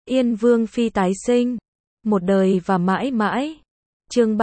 Yên Vương phi tái sinh, một đời và mãi mãi. Chương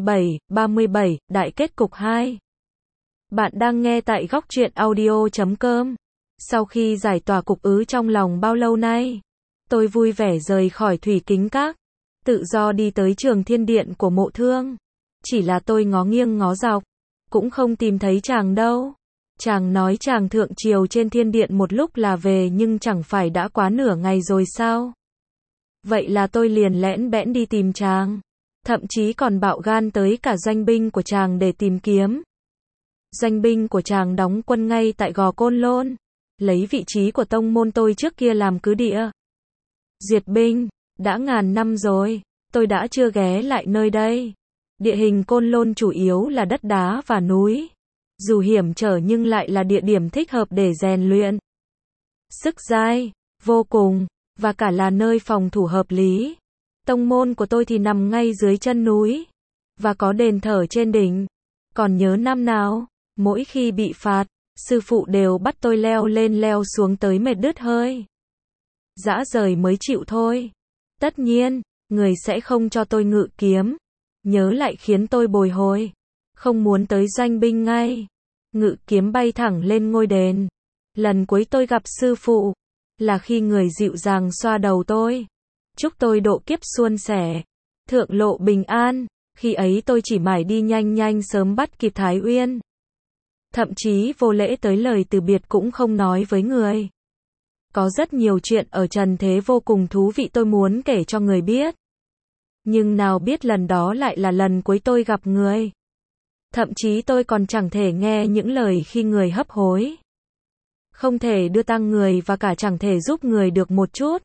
37, Đại kết cục 2. Bạn đang nghe tại góc truyện audio.com. Sau khi giải tỏa cục ứ trong lòng bao lâu nay, tôi vui vẻ rời khỏi Thủy Kính Các, tự do đi tới Trường Thiên Điện của Mộ Thương. Chỉ là tôi ngó nghiêng ngó dọc, cũng không tìm thấy chàng đâu. Chàng nói chàng thượng triều trên thiên điện một lúc là về, nhưng chẳng phải đã quá nửa ngày rồi sao? Vậy là tôi liền lẽn bẽn đi tìm chàng, thậm chí còn bạo gan tới cả doanh binh của chàng để tìm kiếm. Doanh binh của chàng đóng quân ngay tại Gò Côn Lôn, lấy vị trí của tông môn tôi trước kia làm cứ địa. Duyệt binh, đã ngàn năm rồi, tôi đã chưa ghé lại nơi đây. Địa hình Côn Lôn chủ yếu là đất đá và núi. Dù hiểm trở nhưng lại là địa điểm thích hợp để rèn luyện. Sức dai, vô cùng, và cả là nơi phòng thủ hợp lý. Tông môn của tôi thì nằm ngay dưới chân núi, và có đền thờ trên đỉnh. Còn nhớ năm nào, mỗi khi bị phạt, sư phụ đều bắt tôi leo lên leo xuống tới mệt đứt hơi. Dã rời mới chịu thôi. Tất nhiên, người sẽ không cho tôi ngự kiếm. Nhớ lại khiến tôi bồi hồi, không muốn tới doanh binh ngay. Ngự kiếm bay thẳng lên ngôi đền. Lần cuối tôi gặp sư phụ là khi người dịu dàng xoa đầu tôi, chúc tôi độ kiếp suôn sẻ, thượng lộ bình an. Khi ấy tôi chỉ mải đi nhanh nhanh sớm bắt kịp Thái Uyên. Thậm chí vô lễ tới lời từ biệt cũng không nói với người. Có rất nhiều chuyện ở trần thế vô cùng thú vị tôi muốn kể cho người biết. Nhưng nào biết lần đó lại là lần cuối tôi gặp người. Thậm chí tôi còn chẳng thể nghe những lời khi người hấp hối. Không thể đưa tang người và cả chẳng thể giúp người được một chút.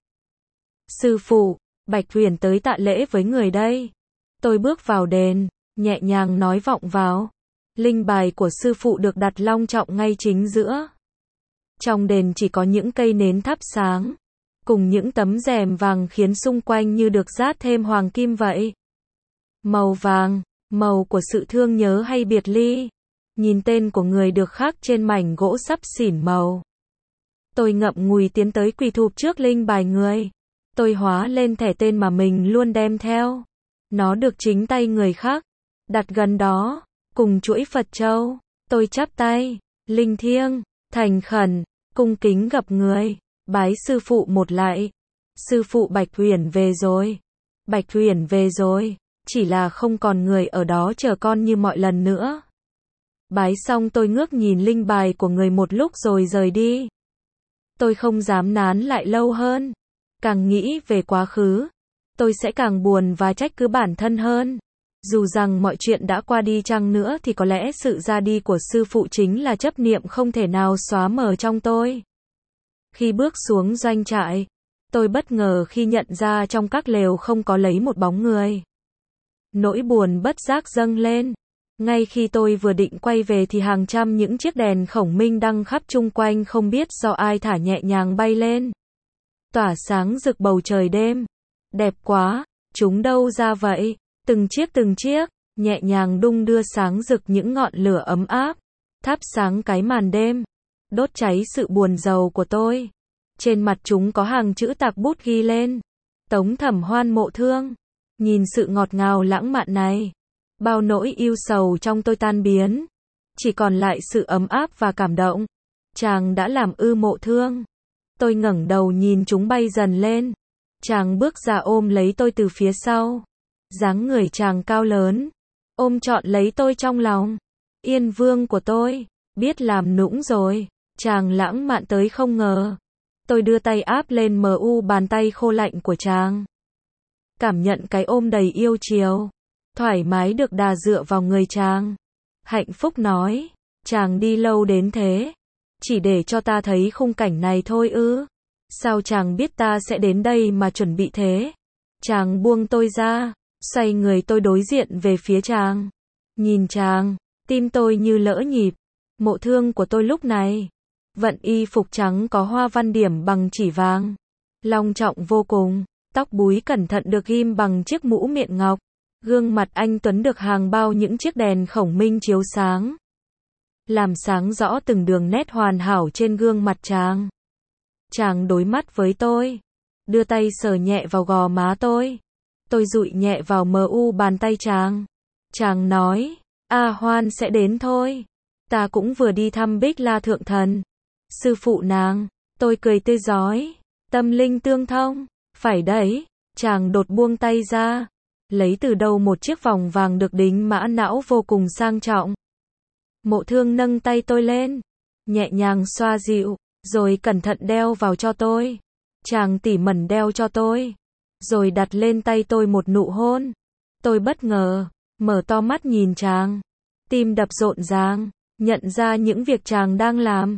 Sư phụ, Bạch Huyền tới tạ lễ với người đây. Tôi bước vào đền, nhẹ nhàng nói vọng vào. Linh bài của sư phụ được đặt long trọng ngay chính giữa. Trong đền chỉ có những cây nến thắp sáng, cùng những tấm rèm vàng khiến xung quanh như được dát thêm hoàng kim vậy. Màu vàng, màu của sự thương nhớ hay biệt ly. Nhìn tên của người được khắc trên mảnh gỗ sắp xỉn màu. Tôi ngậm ngùi tiến tới quỳ thụp trước linh bài người. Tôi hóa lên thẻ tên mà mình luôn đem theo. Nó được chính tay người khác đặt gần đó, cùng chuỗi Phật châu. Tôi chắp tay, linh thiêng, thành khẩn, cung kính gặp người, bái sư phụ một lạy. Sư phụ Bạch Huyền về rồi. Bạch Huyền về rồi, chỉ là không còn người ở đó chờ con như mọi lần nữa. Bái xong tôi ngước nhìn linh bài của người một lúc rồi rời đi. Tôi không dám nán lại lâu hơn. Càng nghĩ về quá khứ, tôi sẽ càng buồn và trách cứ bản thân hơn. Dù rằng mọi chuyện đã qua đi chăng nữa thì có lẽ sự ra đi của sư phụ chính là chấp niệm không thể nào xóa mờ trong tôi. Khi bước xuống doanh trại, tôi bất ngờ khi nhận ra trong các lều không có lấy một bóng người. Nỗi buồn bất giác dâng lên. Ngay khi tôi vừa định quay về thì hàng trăm những chiếc đèn khổng minh đăng khắp chung quanh không biết do ai thả nhẹ nhàng bay lên, tỏa sáng rực bầu trời đêm. Đẹp quá, chúng đâu ra vậy? Từng chiếc, nhẹ nhàng đung đưa sáng rực những ngọn lửa ấm áp, thắp sáng cái màn đêm, đốt cháy sự buồn rầu của tôi. Trên mặt chúng có hàng chữ tạc bút ghi lên: Tống Thẩm Hoan Mộ Thương. Nhìn sự ngọt ngào lãng mạn này, bao nỗi ưu sầu trong tôi tan biến, chỉ còn lại sự ấm áp và cảm động. Chàng đã làm ư Mộ Thương? Tôi ngẩng đầu nhìn chúng bay dần lên. Chàng bước ra ôm lấy tôi từ phía sau. Dáng người chàng cao lớn, ôm trọn lấy tôi trong lòng. Yên Vương của tôi, biết làm nũng rồi. Chàng lãng mạn tới không ngờ. Tôi đưa tay áp lên bàn tay khô lạnh của chàng. Cảm nhận cái ôm đầy yêu chiều. Thoải mái được đà dựa vào người chàng. Hạnh phúc nói, chàng đi lâu đến thế, chỉ để cho ta thấy khung cảnh này thôi ư? Sao chàng biết ta sẽ đến đây mà chuẩn bị thế? Chàng buông tôi ra, xoay người tôi đối diện về phía chàng. Nhìn chàng, tim tôi như lỡ nhịp. Mộ Thương của tôi lúc này, vận y phục trắng có hoa văn điểm bằng chỉ vàng, long trọng vô cùng. Tóc búi cẩn thận được ghim bằng chiếc mũ miệng ngọc. Gương mặt anh tuấn được hàng bao những chiếc đèn khổng minh chiếu sáng, làm sáng rõ từng đường nét hoàn hảo trên gương mặt chàng. Chàng đối mắt với tôi, đưa tay sờ nhẹ vào gò má tôi. Tôi dụi nhẹ vào bàn tay chàng. Chàng nói, A Hoan sẽ đến thôi. Ta cũng vừa đi thăm Bích La Thượng Thần. Sư phụ nàng. Tôi cười tươi rói. Tâm linh tương thông. Phải đấy. Chàng đột buông tay ra. Lấy từ đâu một chiếc vòng vàng được đính mã não vô cùng sang trọng. Mộ Thương nâng tay tôi lên. Nhẹ nhàng xoa dịu. Rồi cẩn thận đeo vào cho tôi. Chàng tỉ mẩn đeo cho tôi. Rồi đặt lên tay tôi một nụ hôn. Tôi bất ngờ. Mở to mắt nhìn chàng. Tim đập rộn ràng. Nhận ra những việc chàng đang làm.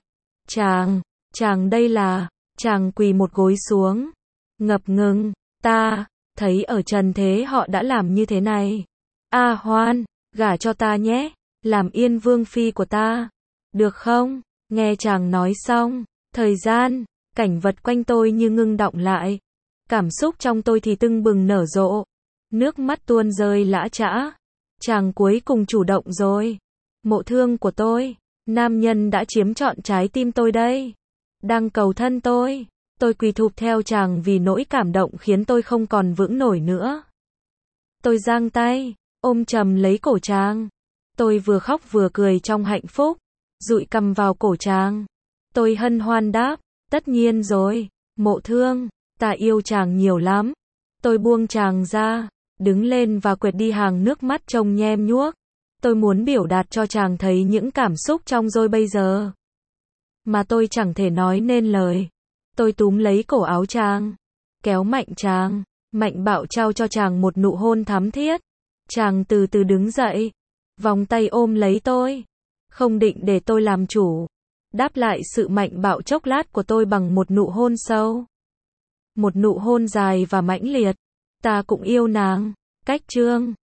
Chàng đây là. Chàng quỳ một gối xuống. Ngập ngừng. Ta thấy ở trần thế họ đã làm như thế này. A Hoan, gả cho ta nhé. Làm yên vương phi của ta. Được không? Nghe chàng nói xong. Thời gian, cảnh vật quanh tôi như ngưng đọng lại. Cảm xúc trong tôi thì tưng bừng nở rộ. Nước mắt tuôn rơi lã chã. Chàng cuối cùng chủ động rồi. Mộ Thương của tôi. Nam nhân đã chiếm trọn trái tim tôi đây. Đang cầu thân tôi. Tôi quỳ thụp theo chàng vì nỗi cảm động khiến tôi không còn vững nổi nữa. Tôi giang tay, ôm chầm lấy cổ chàng. Tôi vừa khóc vừa cười trong hạnh phúc. Dụi cằm vào cổ chàng. Tôi hân hoan đáp, tất nhiên rồi, Mộ Thương, ta yêu chàng nhiều lắm. Tôi buông chàng ra, đứng lên và quệt đi hàng nước mắt trông nhem nhuốc. Tôi muốn biểu đạt cho chàng thấy những cảm xúc trong tôi bây giờ. Mà tôi chẳng thể nói nên lời. Tôi túm lấy cổ áo chàng, kéo mạnh chàng, mạnh bạo trao cho chàng một nụ hôn thắm thiết. Chàng từ từ đứng dậy, vòng tay ôm lấy tôi, không định để tôi làm chủ. Đáp lại sự mạnh bạo chốc lát của tôi bằng một nụ hôn sâu. Một nụ hôn dài và mãnh liệt. Ta cũng yêu nàng. Cách chương